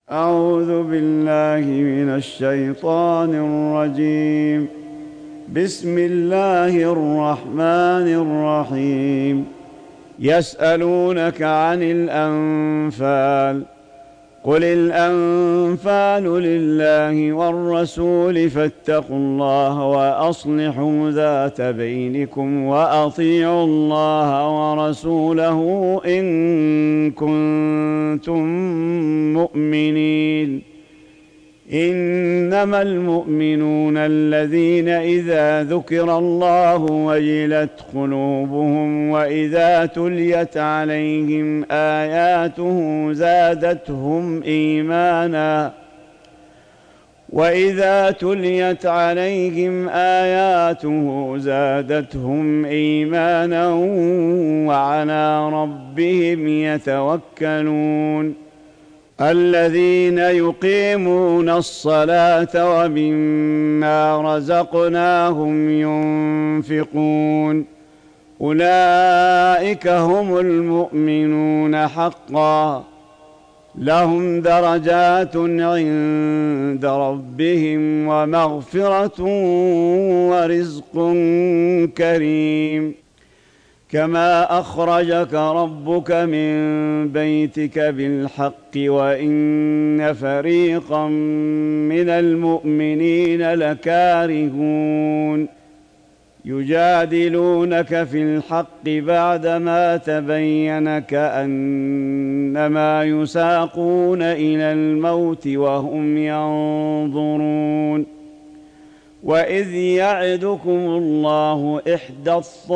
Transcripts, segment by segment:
أعوذ بالله من الشيطان الرجيم. بسم الله الرحمن الرحيم. يسألونك عن الأنفال، قل الأنفال لله والرسول فاتقوا الله وأصلحوا ذات بينكم وأطيعوا الله ورسوله إن كنتم مؤمنين. إنما المؤمنون الذين إذا ذكر الله وجلت قلوبهم وإذا تليت عليهم آياته زادتهم إيمانا وعلى ربهم يتوكلون. الذين يقيمون الصلاة ومما رزقناهم ينفقون أولئك هم المؤمنون حقا، لهم درجات عند ربهم ومغفرة ورزق كريم. كما أخرجك ربك من بيتك بالحق وإن فريقا من المؤمنين لكارهون. يجادلونك في الحق بعدما تبين كأنما يساقون إلى الموت وهم ينظرون. وإذ يعدكم الله إحدى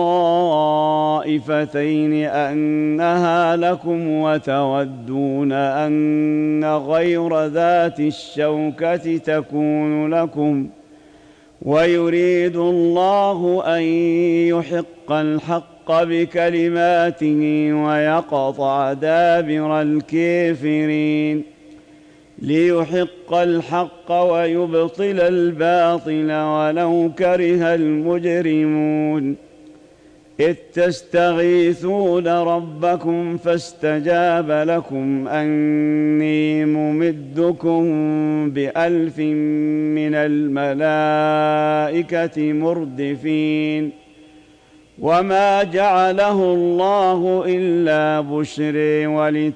الطائفتين أنها لكم وتودون أن غير ذات الشوكة تكون لكم، ويريد الله أن يحق الحق بكلماته ويقطع دابر الكافرين، ليحق الحق ويبطل الباطل ولو كره المجرمون. إذ تستغيثون ربكم فاستجاب لكم أني ممدكم ب1000 من الملائكة مردفين. وما جعله الله إلا بشرى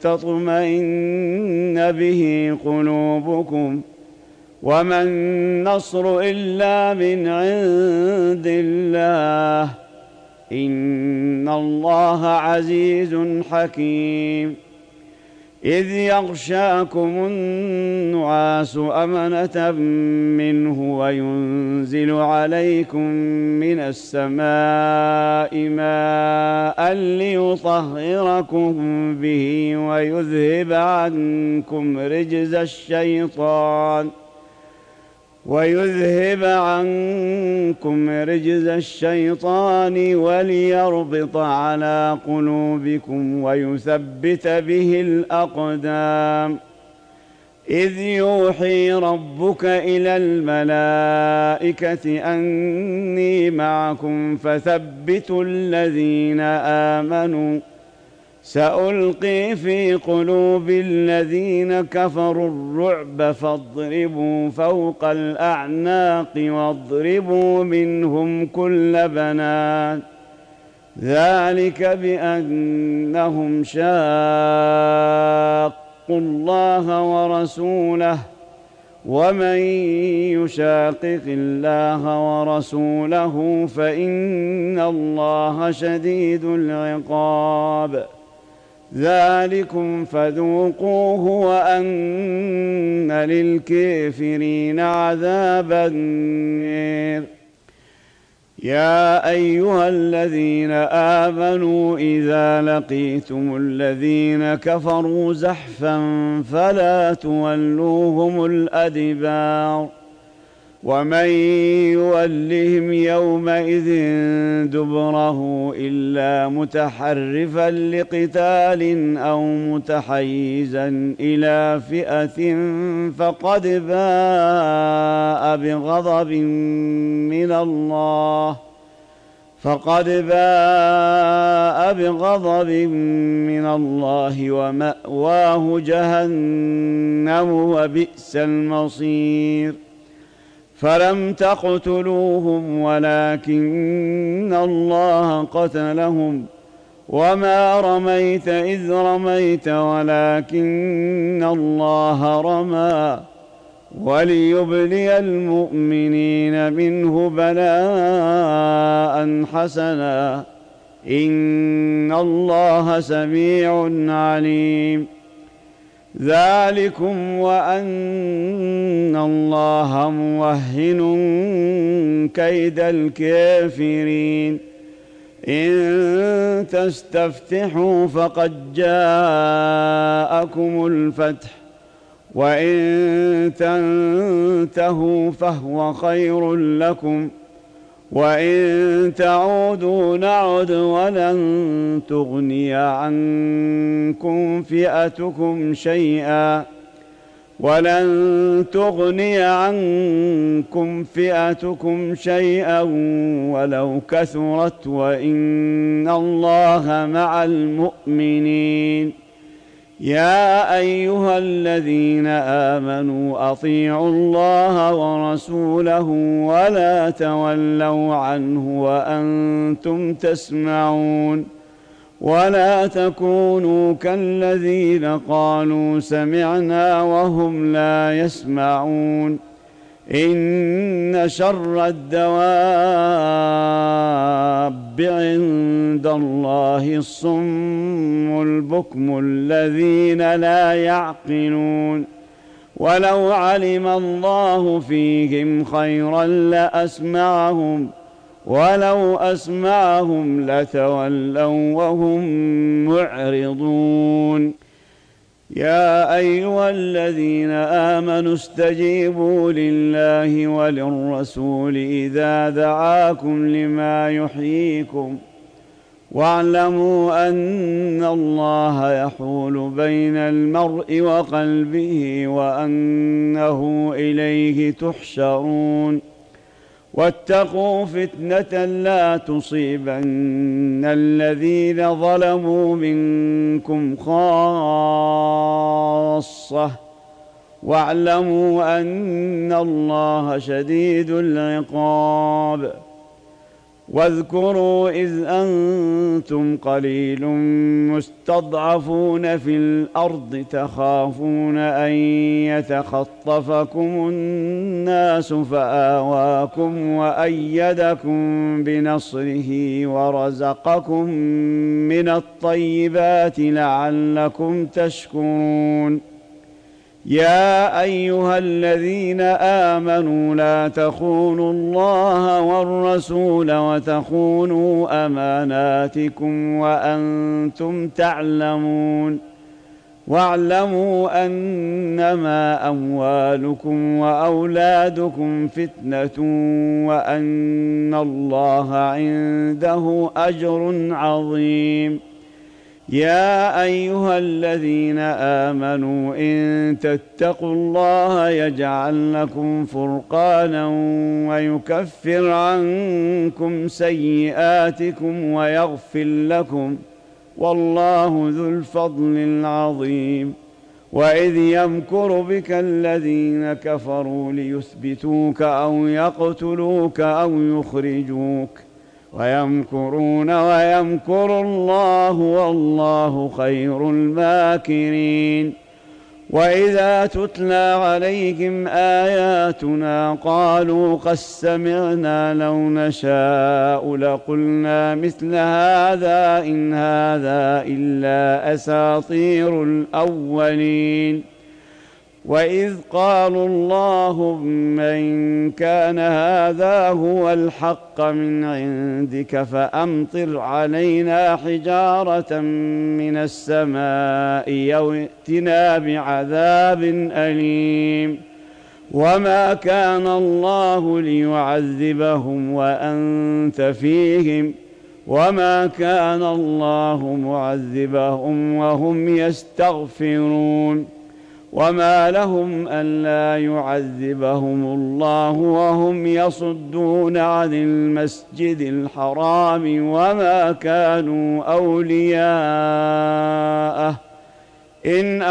ولتطمئن به قلوبكم، وما النصر إلا من عند الله، إن الله عزيز حكيم. إذ يغشاكم النعاس أمنة منه وينزل عليكم من السماء ماء ليطهركم به ويذهب عنكم رجز الشيطان وليربط على قلوبكم ويثبت به الأقدام. إذ يوحي ربك إلى الملائكة أني معكم فثبتوا الذين آمنوا، سألقي في قلوب الذين كفروا الرعب فاضربوا فوق الأعناق واضربوا منهم كل بنان، ذلك بأنهم شاقوا الله ورسوله، ومن يشاقق الله ورسوله فإن الله شديد العقاب. ذلكم فذوقوه وأن للكافرين عذاب النار. يا أيها الذين آمنوا إذا لقيتم الذين كفروا زحفا فلا تولوهم الأدبار، ومن يولهم يومئذ دبره إلا متحرفا لقتال أو متحيزا إلى فئة فقد باء بغضب من الله، فقد باء بغضب من الله ومأواه جهنم وبئس المصير. فلم تقتلوهم ولكن الله قتلهم وما رميت إذ رميت ولكن الله رمى وليبلي المؤمنين منه بلاء حسنا إن الله سميع عليم. ذلكم وأن الله موهن كيد الكافرين. إن تستفتحوا فقد جاءكم الفتح وإن تنتهوا فهو خير لكم وإن تعودوا نعد ولن تغني عنكم فئتكم شيئا ولو كثرت وإن الله مع المؤمنين. يا أيها الذين آمنوا أطيعوا الله ورسوله ولا تولوا عنه وأنتم تسمعون. ولا تكونوا كالذين قالوا سمعنا وهم لا يسمعون. إن شر الدواب عند الله الصم البكم الذين لا يعقلون. ولو علم الله فيهم خيرا لأسمعهم ولو أسمعهم لتولوا وهم معرضون. يا أيها الذين آمنوا استجيبوا لله وللرسول إذا دعاكم لما يحييكم واعلموا أن الله يحول بين المرء وقلبه وأنه إليه تحشرون. واتقوا فتنة لا تصيبن الذين ظلموا منكم خاصة واعلموا أن الله شديد العقاب. واذكروا إذ أنتم قليل مستضعفون في الأرض تخافون أن يتخطفكم الناس فآواكم وأيدكم بنصره ورزقكم من الطيبات لعلكم تشكرون. يا أيها الذين آمنوا لا تخونوا الله والرسول وتخونوا أماناتكم وأنتم تعلمون. واعلموا أنما أموالكم وأولادكم فتنة وأن الله عنده أجر عظيم. يا أيها الذين آمنوا إن تتقوا الله يجعل لكم فرقانا ويكفر عنكم سيئاتكم ويغفر لكم والله ذو الفضل العظيم. وإذ يمكر بك الذين كفروا ليثبتوك أو يقتلوك أو يخرجوك ويمكرون ويمكر الله والله خير الماكرين. وإذا تتلى عليهم آياتنا قالوا قد سمعنا لو نشاء لقلنا مثل هذا إن هذا إلا أساطير الأولين. وإذ قالوا اللهم إن كان هذا هو الحق من عندك فأمطر علينا حجارة من السماء أو ائتنا بعذاب أليم. وما كان الله ليعذبهم وأنت فيهم وما كان الله معذبهم وهم يستغفرون. وما لهم ألا يعذبهم الله وهم يصدون عن المسجد الحرام وما كانوا أولياءه إن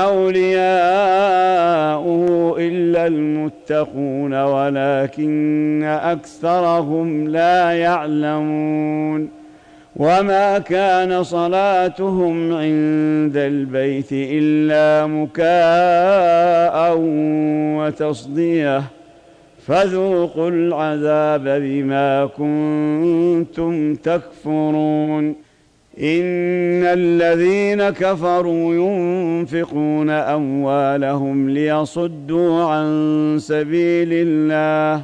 أولياؤه إلا المتقون ولكن أكثرهم لا يعلمون وما كان صلاتهم عند البيت إلا مكاء وتصدية فذوقوا العذاب بما كنتم تكفرون إن الذين كفروا ينفقون أموالهم ليصدوا عن سبيل الله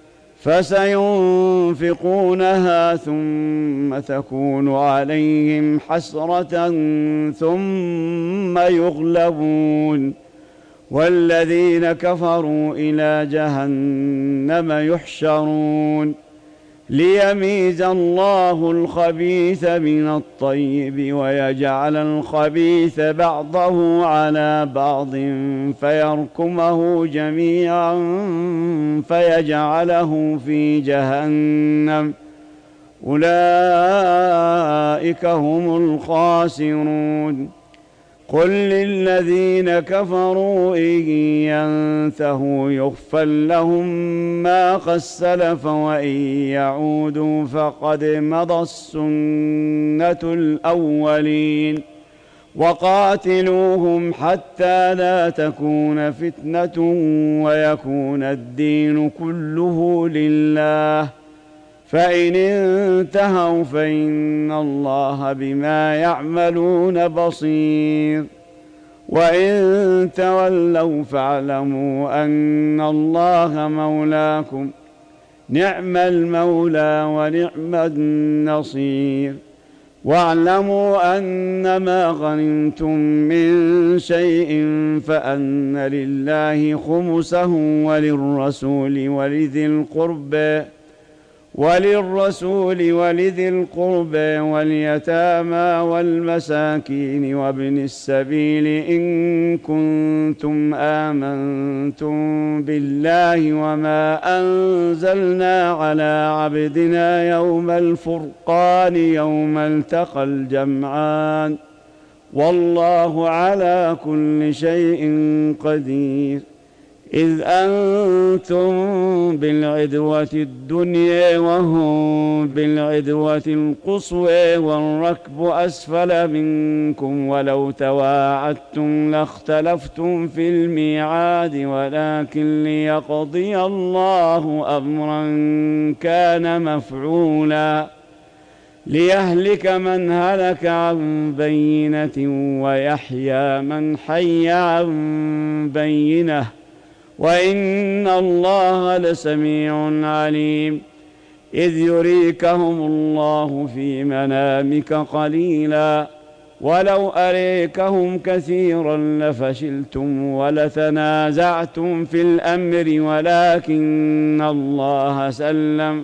فسينفقونها ثم تكون عليهم حسرة ثم يغلبون والذين كفروا إلى جهنم يحشرون ليميز الله الخبيث من الطيب ويجعل الخبيث بعضه على بعض فيركمه جميعا فيجعله في جهنم أولئك هم الخاسرون قل للذين كفروا إن ينتهوا يغفر لهم ما قد سلف وإن يعودوا فقد مضت السنة الأولين وقاتلوهم حتى لا تكون فتنة ويكون الدين كله لله فإن انتهوا فإن الله بما يعملون بصير وإن تولوا فاعلموا أن الله مولاكم نعم المولى ونعم النصير واعلموا أنما غنمتم من شيء فأن لله خمسه وللرسول ولذي القربى واليتامى والمساكين وابن السبيل إن كنتم آمنتم بالله وما أنزلنا على عبدنا يوم الفرقان يوم التقى الجمعان والله على كل شيء قدير إذ أنتم بالعدوة الدنيا وهم بالعدوة القصوى والركب أسفل منكم ولو تواعدتم لاختلفتم في الميعاد ولكن ليقضي الله أمرا كان مفعولا ليهلك من هلك عن بينة ويحيى من حي عن بينة وإن الله لسميع عليم إذ يريكهم الله في منامك قليلا ولو أريكهم كثيرا لفشلتم ولتنازعتم في الأمر ولكن الله سلم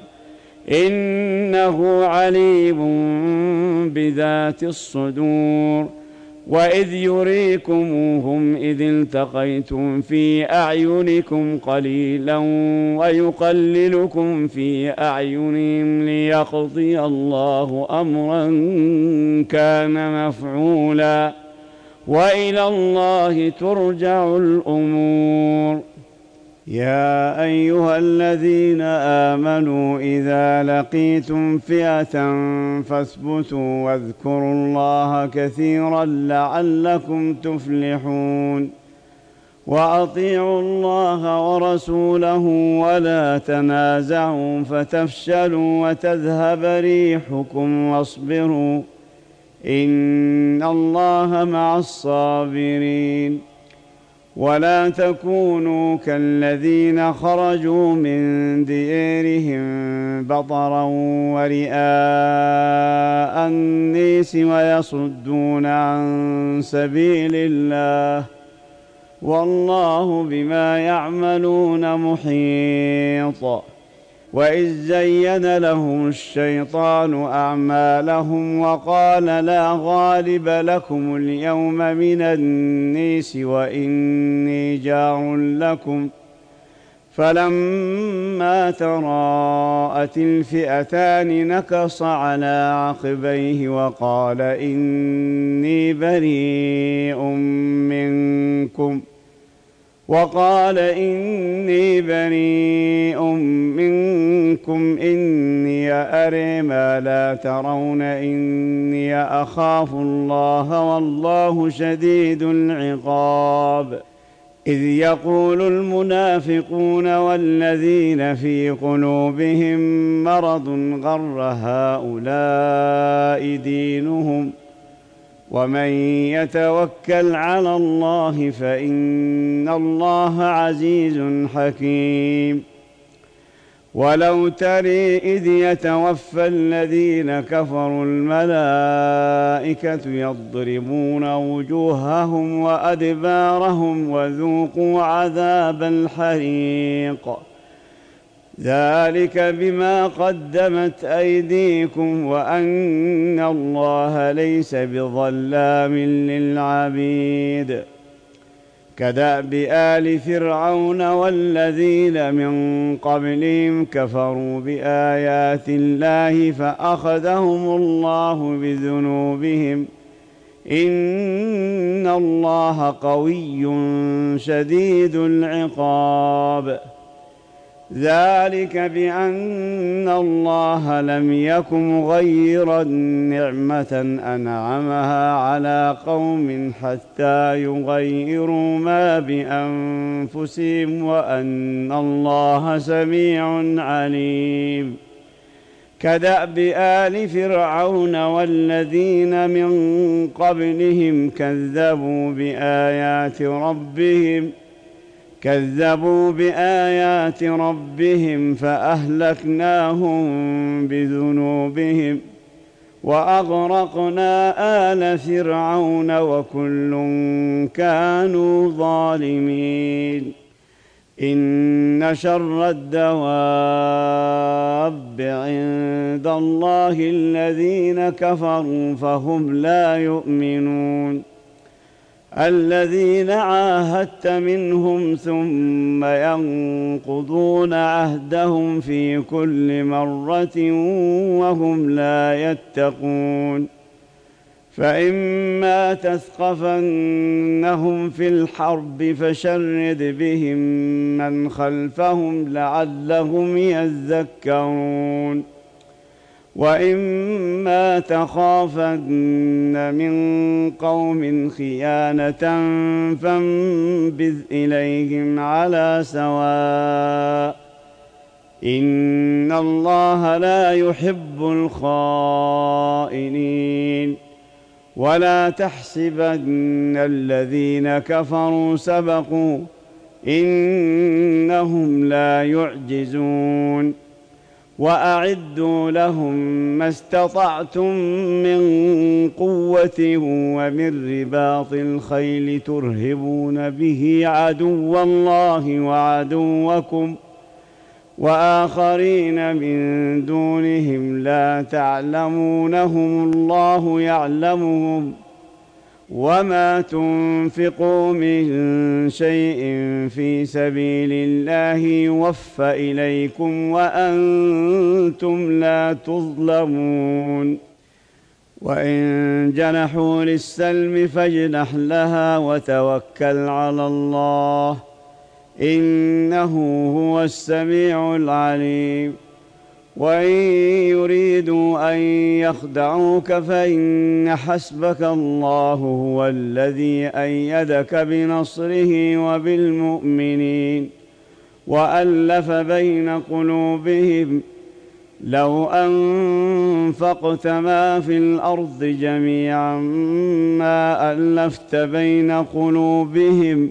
إنه عليم بذات الصدور وإذ يريكموهم إذ التقيتم في أعينكم قليلا ويقللكم في أعينهم ليقضي الله أمرا كان مفعولا وإلى الله ترجع الأمور يا أيها الذين آمنوا إذا لقيتم فئة فاثبتوا واذكروا الله كثيرا لعلكم تفلحون وأطيعوا الله ورسوله ولا تنازعوا فتفشلوا وتذهب ريحكم واصبروا إن الله مع الصابرين ولا تكونوا كالذين خرجوا من ديارهم بطرا ورئاء الناس ويصدون عن سبيل الله والله بما يعملون محيط وإذ زين لهم الشيطان أعمالهم وقال لا غالب لكم اليوم من الناس وإني جار لكم فلما تراءت الفئتان نكص على عقبيه وقال إني بريء منكم إني أرى ما لا ترون إني أخاف الله والله شديد العقاب إذ يقول المنافقون والذين في قلوبهم مرض غر هؤلاء دينهم ومن يتوكل على الله فإن الله عزيز حكيم ولو ترى إذ يتوفى الذين كفروا الملائكة يضربون وجوههم وأدبارهم وذوقوا عذاب الحريق ذلك بما قدمت أيديكم وأن الله ليس بظلام للعبيد كدأب آل فرعون والذين من قبلهم كفروا بآيات الله فأخذهم الله بذنوبهم إن الله قوي شديد العقاب ذلك بأن الله لم يكن غير نعمة أنعمها على قوم حتى يغيروا ما بأنفسهم وأن الله سميع عليم كدأب آل فرعون والذين من قبلهم كذبوا بآيات ربهم فأهلكناهم بذنوبهم وأغرقنا آل فرعون وكل كانوا ظالمين إن شر الدواب عند الله الذين كفروا فهم لا يؤمنون الذين عاهدت منهم ثم ينقضون عهدهم في كل مرة وهم لا يتقون فإما تثقفنهم في الحرب فشرد بهم من خلفهم لعلهم يذكرون وإما تخافن من قوم خيانة فانبذ إليهم على سواء إن الله لا يحب الخائنين ولا تحسبن الذين كفروا سبقوا إنهم لا يعجزون وأعدوا لهم ما استطعتم من قوة ومن رباط الخيل ترهبون به عدو الله وعدوكم وآخرين من دونهم لا تعلمونهم الله يعلمهم وما تنفقوا من شيء في سبيل الله يوفى إليكم وأنتم لا تظلمون وإن جنحوا للسلم فاجنح لها وتوكل على الله إنه هو السميع العليم وإن يريدوا أن يخدعوك فإن حسبك الله هو الذي أيدك بنصره وبالمؤمنين وألف بين قلوبهم لو أنفقت ما في الأرض جميعا ما ألفت بين قلوبهم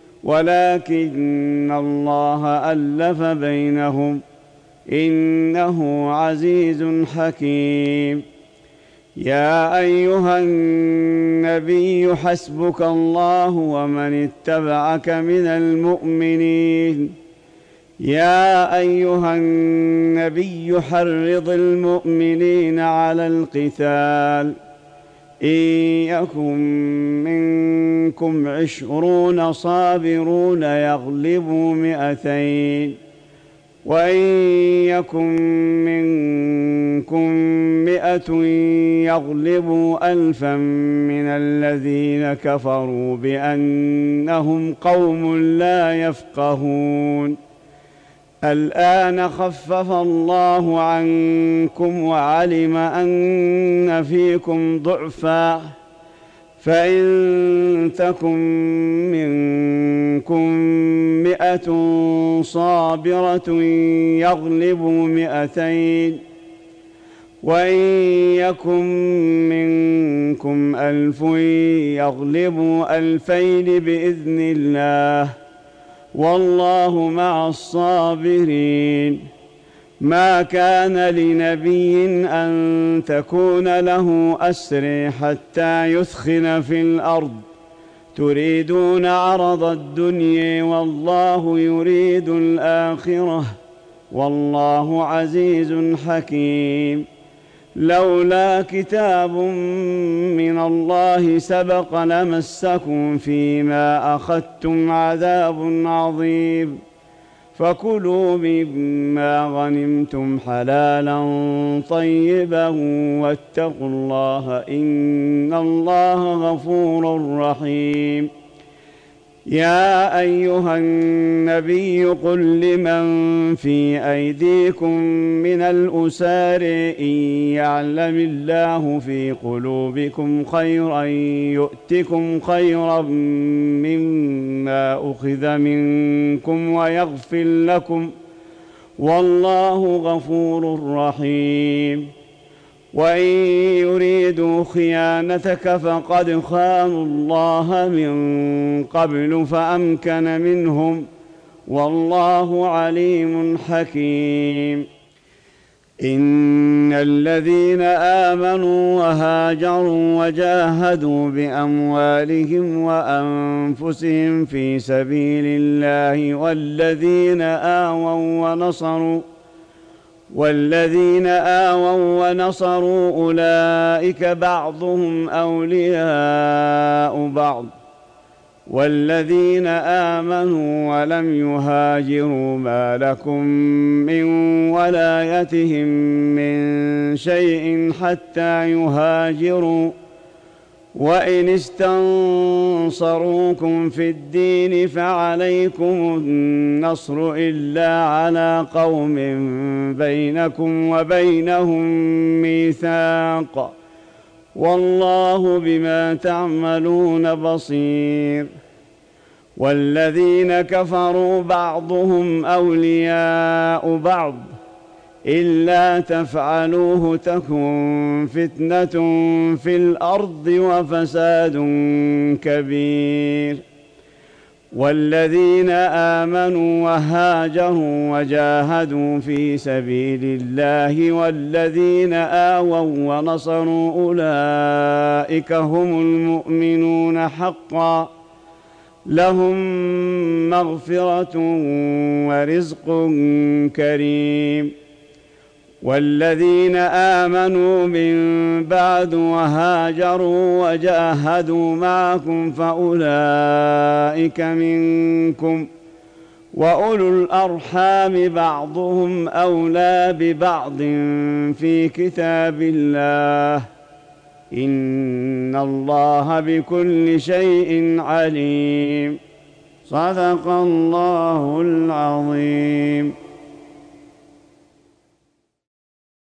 ولكن الله ألف بينهم إنه عزيز حكيم يا أيها النبي حسبك الله ومن اتبعك من المؤمنين يا أيها النبي حرض المؤمنين على القتال، إن يكن منكم 20 صابرون يغلبوا 200، وإن يكن منكم 100 يغلبوا 1000 من الذين كفروا بأنهم قوم لا يفقهون. الآن خفف الله عنكم وعلم أن فيكم ضعفا، فإن تكن منكم 100 صابرة يغلبوا 200، وإن يكن منكم 1000 يغلبوا 2000 بإذن الله، والله مع الصابرين. ما كان لنبي أن تكون له أسر حتى يثخن في الأرض، تريدون عرض الدنيا والله يريد الآخرة، والله عزيز حكيم. لولا كتاب من الله سبق لمسكم فيما أخذتم عذاب عظيم، فكلوا مما غنمتم حلالا طيبا واتقوا الله إن الله غفور رحيم. يا أيها النبي قل لمن في أيديكم من الأسار إن يعلم الله في قلوبكم خيرا يؤتكم خيرا مما أخذ منكم ويغفر لكم، والله غفور رحيم. وإن يريدوا خيانتك فقد خانوا الله من قبل فأمكن منهم، والله عليم حكيم. إن الذين آمنوا وهاجروا وجاهدوا بأموالهم وأنفسهم في سبيل الله والذين آووا ونصروا أولئك بعضهم أولياء بعض، والذين آمنوا ولم يهاجروا ما لكم من ولايتهم من شيء حتى يهاجروا، وإن استنصروكم في الدين فعليكم النصر إلا على قوم بينكم وبينهم ميثاق، والله بما تعملون بصير. والذين كفروا بعضهم أولياء بعض، إلا تفعلوه تكن فتنة في الأرض وفساد كبير. والذين آمنوا وهاجروا وجاهدوا في سبيل الله والذين آووا ونصروا أولئك هم المؤمنون حقا، لهم مغفرة ورزق كريم. والذين آمنوا من بعد وهاجروا وجاهدوا معكم فأولئك منكم، وأولو الأرحام بعضهم أولى ببعض في كتاب الله، إن الله بكل شيء عليم. صدق الله العظيم.